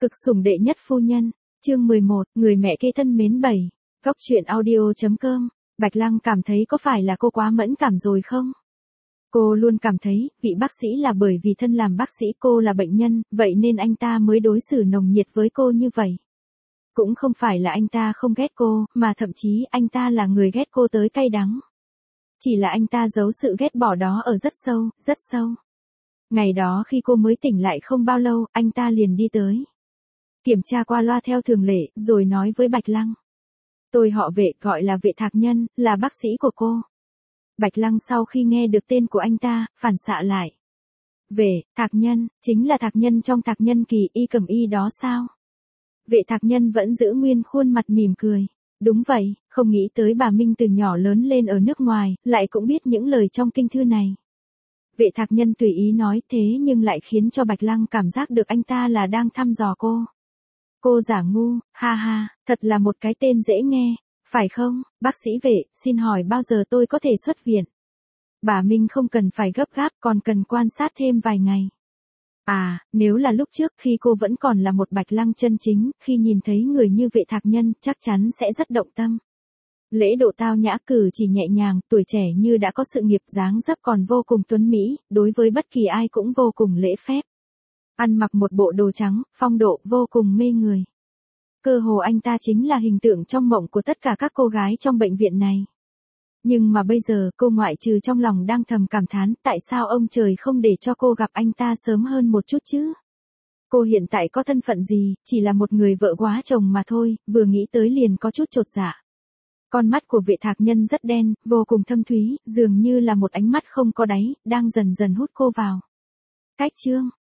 Cực sủng đệ nhất phu nhân, chương 11, người mẹ kế thân mến 7. Góc truyện audio.com. Bạch Lăng cảm thấy có phải là cô quá mẫn cảm rồi không? Cô luôn cảm thấy, vị bác sĩ là bởi vì thân làm bác sĩ, cô là bệnh nhân, vậy nên anh ta mới đối xử nồng nhiệt với cô như vậy. Cũng không phải là anh ta không ghét cô, mà thậm chí anh ta là người ghét cô tới cay đắng. Chỉ là anh ta giấu sự ghét bỏ đó ở rất sâu, rất sâu. Ngày đó khi cô mới tỉnh lại không bao lâu, anh ta liền đi tới. Kiểm tra qua loa theo thường lệ, rồi nói với Bạch Lăng. Tôi họ Vệ, gọi là Vệ Thạc Nhân, là bác sĩ của cô. Bạch Lăng sau khi nghe được tên của anh ta, phản xạ lại. Vệ, Thạc Nhân, chính là Thạc Nhân trong Thạc Nhân Kỳ Y Cầm Y đó sao? Vệ Thạc Nhân vẫn giữ nguyên khuôn mặt mỉm cười. Đúng vậy, không nghĩ tới bà Minh từ nhỏ lớn lên ở nước ngoài, lại cũng biết những lời trong kinh thư này. Vệ Thạc Nhân tùy ý nói thế nhưng lại khiến cho Bạch Lăng cảm giác được anh ta là đang thăm dò cô. Cô giả ngu, ha ha, thật là một cái tên dễ nghe, phải không, bác sĩ Vệ, xin hỏi bao giờ tôi có thể xuất viện? Bà Minh không cần phải gấp gáp, còn cần quan sát thêm vài ngày. À, nếu là lúc trước khi cô vẫn còn là một Bạch Lăng chân chính, khi nhìn thấy người như Vệ Thạc Nhân, chắc chắn sẽ rất động tâm. Lễ độ tao nhã, cử chỉ nhẹ nhàng, tuổi trẻ như đã có sự nghiệp, dáng dấp còn vô cùng tuấn mỹ, đối với bất kỳ ai cũng vô cùng lễ phép. Ăn mặc một bộ đồ trắng, phong độ vô cùng mê người. Cơ hồ anh ta chính là hình tượng trong mộng của tất cả các cô gái trong bệnh viện này. Nhưng mà bây giờ cô ngoại trừ trong lòng đang thầm cảm thán tại sao ông trời không để cho cô gặp anh ta sớm hơn một chút chứ. Cô hiện tại có thân phận gì, chỉ là một người vợ quá chồng mà thôi, vừa nghĩ tới liền có chút chột dạ. Con mắt của Vệ Thạc Nhân rất đen, vô cùng thâm thúy, dường như là một ánh mắt không có đáy, đang dần dần hút cô vào. Cách chương,